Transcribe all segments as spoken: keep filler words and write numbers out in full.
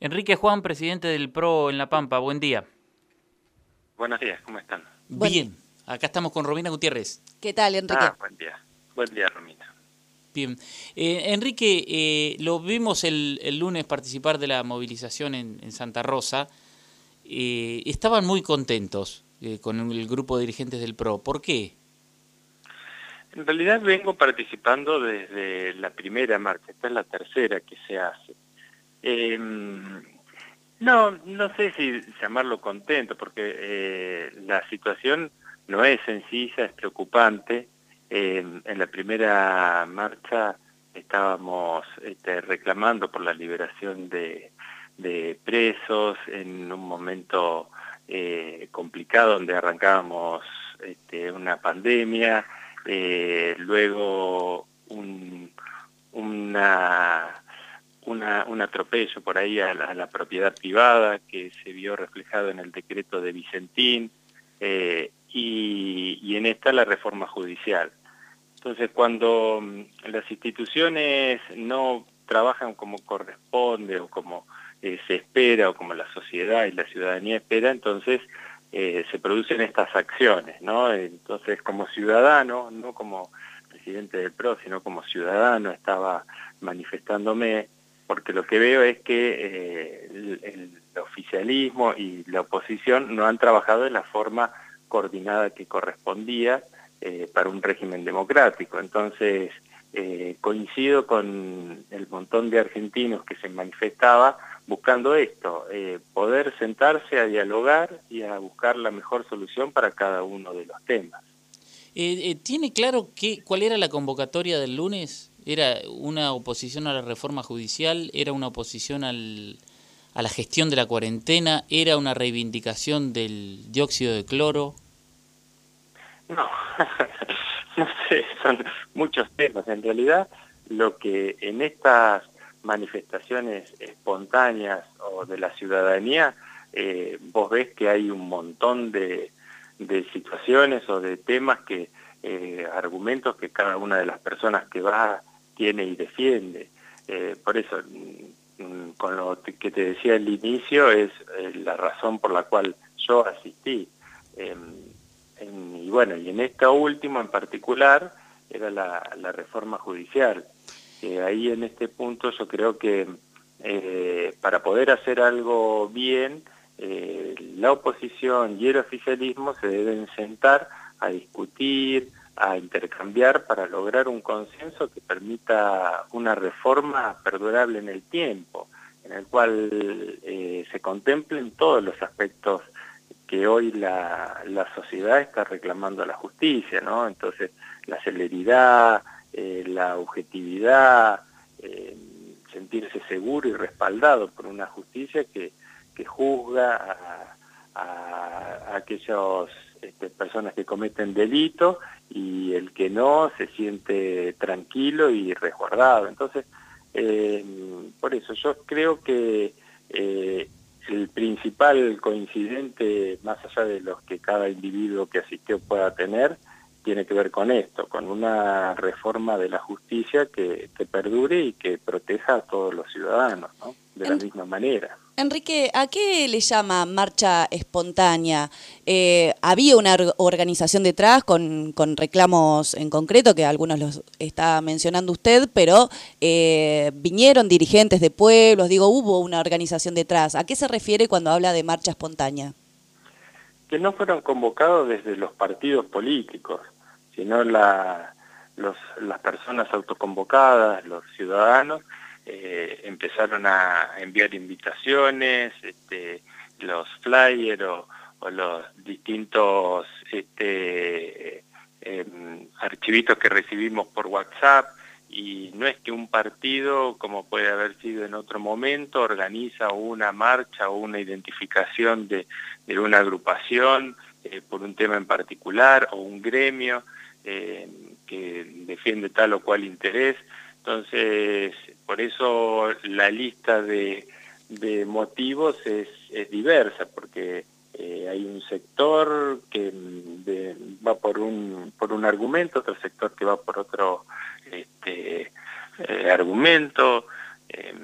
Enrique Juan, presidente del P R O en La Pampa, buen día. Buenos días, ¿cómo están? Bien, acá estamos con Romina Gutiérrez. ¿Qué tal, Enrique? Ah, buen día. Buen día, Romina. Bien. Eh, Enrique, eh, lo vimos el, el lunes participar de la movilización en, en Santa Rosa. Eh, estaban muy contentos eh, con el grupo de dirigentes del P R O. ¿Por qué? En realidad vengo participando desde la primera marcha, esta es la tercera que se hace. Eh, no, no sé si llamarlo contento, porque eh, la situación no es sencilla, es preocupante. Eh, en la primera marcha estábamos este, reclamando por la liberación de, de presos en un momento eh, complicado donde arrancábamos este, una pandemia, eh, luego un, una... Una, un atropello por ahí a la, a la propiedad privada que se vio reflejado en el decreto de Vicentín eh, y, y en esta la reforma judicial. Entonces, cuando las instituciones no trabajan como corresponde o como eh, se espera o como la sociedad y la ciudadanía espera, entonces eh, se producen estas acciones, ¿no? Entonces, como ciudadano, no como presidente del P R O, sino como ciudadano, estaba manifestándome porque lo que veo es que eh, el, el oficialismo y la oposición no han trabajado de la forma coordinada que correspondía eh, para un régimen democrático. Entonces, eh, coincido con el montón de argentinos que se manifestaba buscando esto, eh, poder sentarse a dialogar y a buscar la mejor solución para cada uno de los temas. Eh, eh, ¿Tiene claro qué, cuál era la convocatoria del lunes? ¿Era una oposición a la reforma judicial? ¿Era una oposición al, a la gestión de la cuarentena? ¿Era una reivindicación del dióxido de cloro? No, no sé, son muchos temas. En realidad, lo que en estas manifestaciones espontáneas o de la ciudadanía, eh, vos ves que hay un montón de, de situaciones o de temas que, eh, argumentos que cada una de las personas que va tiene y defiende. Eh, por eso, con lo que te decía al inicio, es eh, la razón por la cual yo asistí. Eh, en, y bueno, y en esta última en particular, era la, la reforma judicial. Eh, ahí en este punto yo creo que eh, para poder hacer algo bien, eh, la oposición y el oficialismo se deben sentar a discutir, a intercambiar para lograr un consenso que permita una reforma perdurable en el tiempo, en el cual eh, se contemplen todos los aspectos que hoy la, la sociedad está reclamando a la justicia, ¿no? Entonces, la celeridad, eh, la objetividad, eh, sentirse seguro y respaldado por una justicia que, que juzga a, a, a aquellas este, personas que cometen delitos y el que no se siente tranquilo y resguardado. Entonces, eh, por eso yo creo que eh, el principal coincidente, más allá de los que cada individuo que asistió pueda tener, tiene que ver con esto, con una reforma de la justicia que, que perdure y que proteja a todos los ciudadanos, ¿no? De la misma manera. Enrique, ¿a qué le llama marcha espontánea? Eh, ¿Había una organización detrás con, con reclamos en concreto, que algunos los está mencionando usted, pero eh, vinieron dirigentes de pueblos, digo, hubo una organización detrás? ¿A qué se refiere cuando habla de marcha espontánea? Que no fueron convocados desde los partidos políticos, sino la, los, las personas autoconvocadas, los ciudadanos, eh, empezaron a enviar invitaciones, este, los flyers o, o los distintos este, eh, archivitos que recibimos por WhatsApp, y no es que un partido, como puede haber sido en otro momento, organiza una marcha o una identificación de, de una agrupación eh, por un tema en particular o un gremio eh, que defiende tal o cual interés. Entonces, por eso la lista de, de motivos es, es diversa, porque eh, hay un sector que de, va por un, por un argumento, otro sector que va por otro este, eh, argumento. Eh,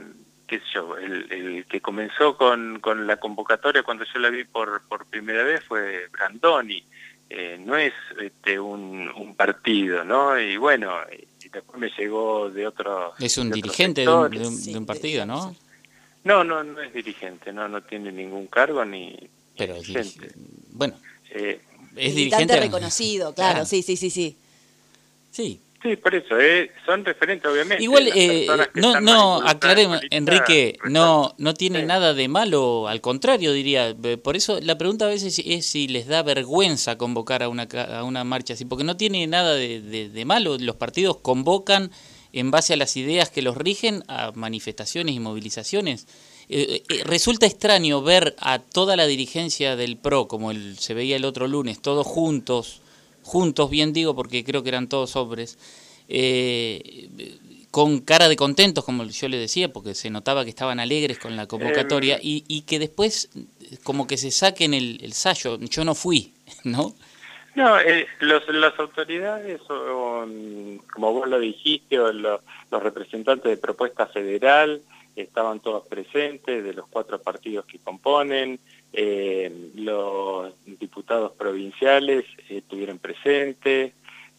qué sé yo, el, el que comenzó con, con la convocatoria cuando yo la vi por, por primera vez fue Brandoni, eh, no es este, un, un partido, ¿no? Y bueno, y después me llegó de otros Es un de dirigente de un, de, un, de un partido, ¿no? No, no, no es dirigente, no, no tiene ningún cargo ni, ni Pero es dirige, bueno, eh, es militante dirigente reconocido, claro, claro, sí, sí, sí, sí. Sí. Sí, por eso, eh, son referentes, obviamente. Igual, eh, no, no aclaremos, Enrique, no, no tiene sí. nada de malo, al contrario, diría. Por eso la pregunta a veces es si les da vergüenza convocar a una, a una marcha así, porque no tiene nada de, de, de malo. Los partidos convocan en base a las ideas que los rigen a manifestaciones y movilizaciones. Eh, eh, resulta extraño ver a toda la dirigencia del P R O, como el, se veía el otro lunes, todos juntos, juntos, bien digo, porque creo que eran todos hombres, eh, con cara de contentos, como yo les decía, porque se notaba que estaban alegres con la convocatoria, eh, y, y que después como que se saquen el, el sayo. Yo no fui, ¿no? No, eh, los, las autoridades, o, como vos lo dijiste, o lo, los representantes de Propuesta Federal, estaban todos presentes, de los cuatro partidos que componen, eh, los diputados provinciales eh, estuvieron presentes,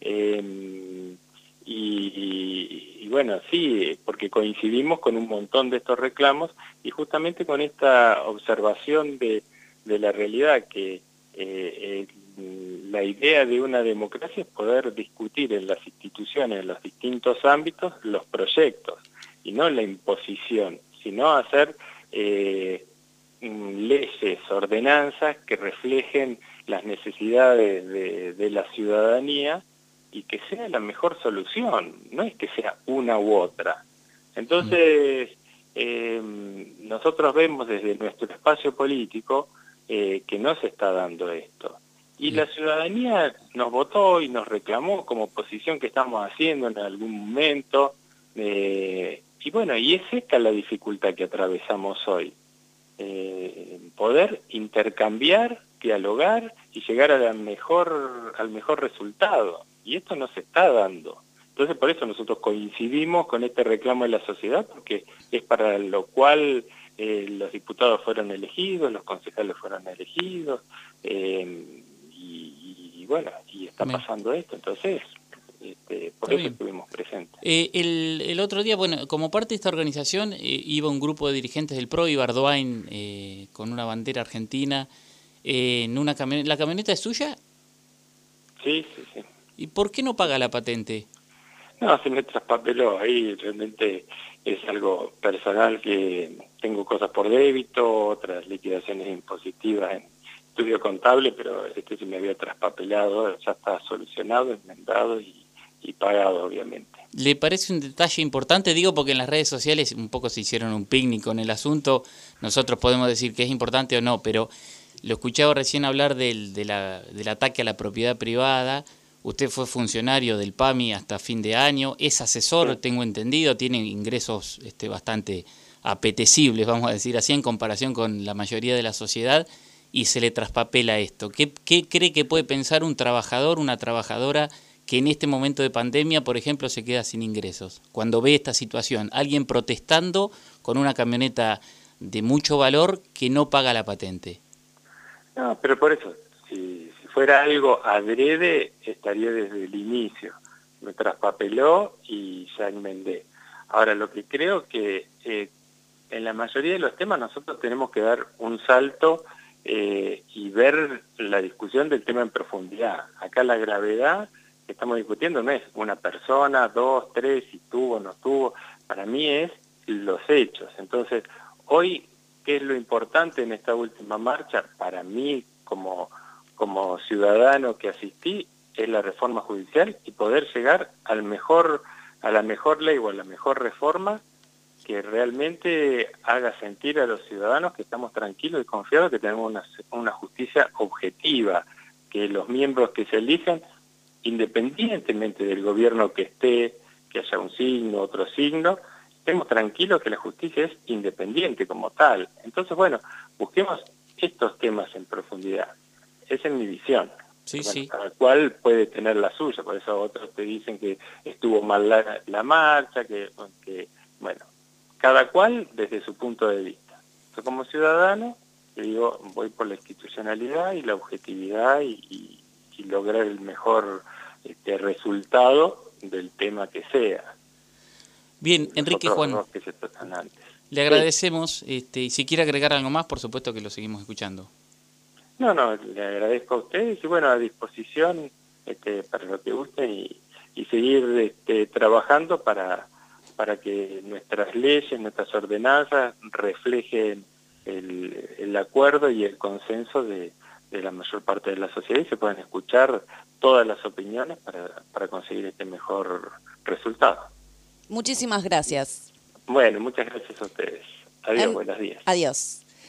eh, y, y, y bueno, sí, porque coincidimos con un montón de estos reclamos, y justamente con esta observación de, de la realidad que eh, eh, la idea de una democracia es poder discutir en las instituciones, en los distintos ámbitos, los proyectos, y no la imposición, sino hacer eh, leyes, ordenanzas que reflejen las necesidades de, de la ciudadanía y que sea la mejor solución, no es que sea una u otra. Entonces, eh, nosotros vemos desde nuestro espacio político eh, que no se está dando esto. Y la ciudadanía nos votó y nos reclamó como oposición que estamos haciendo en algún momento, eh, y bueno, y es esta la dificultad que atravesamos hoy. Eh, poder intercambiar, dialogar y llegar a la mejor, al mejor resultado. Y esto no se está dando. Entonces por eso nosotros coincidimos con este reclamo de la sociedad, porque es para lo cual eh, los diputados fueron elegidos, los concejales fueron elegidos, eh, y, y bueno, y está pasando esto, entonces este, por está eso bien. Estuvimos presentes. Eh, el, el otro día, bueno, como parte de esta organización eh, iba un grupo de dirigentes del P R O y Bardoain eh, con una bandera argentina eh, en una camioneta. ¿La camioneta es suya? Sí, sí, sí. ¿Y por qué no paga la patente? No, se me traspapeló ahí, realmente es algo personal, que tengo cosas por débito, otras liquidaciones impositivas en estudio contable, pero este se me había traspapelado, ya está solucionado, enmendado y, y pagado, obviamente. ¿Le parece un detalle importante? Digo porque en las redes sociales un poco se hicieron un picnic con el asunto, nosotros podemos decir que es importante o no, pero lo escuchaba recién hablar del, de la, del ataque a la propiedad privada. Usted fue funcionario del P A M I hasta fin de año, es asesor, sí. Tengo entendido, tiene ingresos este, bastante apetecibles, vamos a decir así, en comparación con la mayoría de la sociedad, y se le traspapela esto. ¿Qué, qué cree que puede pensar un trabajador, una trabajadora que en este momento de pandemia, por ejemplo, se queda sin ingresos? Cuando ve esta situación, alguien protestando con una camioneta de mucho valor que no paga la patente. No, pero por eso, si, si fuera algo adrede, estaría desde el inicio. Me traspapeló y ya enmendé. Ahora, lo que creo que eh, en la mayoría de los temas nosotros tenemos que dar un salto eh, y ver la discusión del tema en profundidad. Acá la gravedad que estamos discutiendo no es una persona, dos, tres, si tuvo o no tuvo. Para mí es los hechos. Entonces, hoy, ¿qué es lo importante en esta última marcha? Para mí, como, como ciudadano que asistí, es la reforma judicial y poder llegar al mejor, a la mejor ley o a la mejor reforma que realmente haga sentir a los ciudadanos que estamos tranquilos y confiados, que tenemos una, una justicia objetiva, que los miembros que se elijan, independientemente del gobierno que esté, que haya un signo, otro signo, estemos tranquilos que la justicia es independiente como tal. Entonces, bueno, busquemos estos temas en profundidad. Esa es mi visión. Sí, bueno, sí. Cada cual puede tener la suya, por eso otros te dicen que estuvo mal la, la marcha, que, que, bueno, cada cual desde su punto de vista. Yo como ciudadano, le digo, voy por la institucionalidad y la objetividad y, y, y lograr el mejor este, resultado del tema que sea. Bien, Enrique Juan, dos que se tratan antes. le agradecemos, este, y si quiere agregar algo más, por supuesto que lo seguimos escuchando. No, no, le agradezco a ustedes y bueno, a disposición este, para lo que guste y, y seguir este, trabajando para, para que nuestras leyes, nuestras ordenanzas reflejen el, el acuerdo y el consenso de, de la mayor parte de la sociedad y se puedan escuchar todas las opiniones para, para conseguir este mejor resultado. Muchísimas gracias. Bueno, muchas gracias a ustedes. Adiós, En... buenos días. Adiós.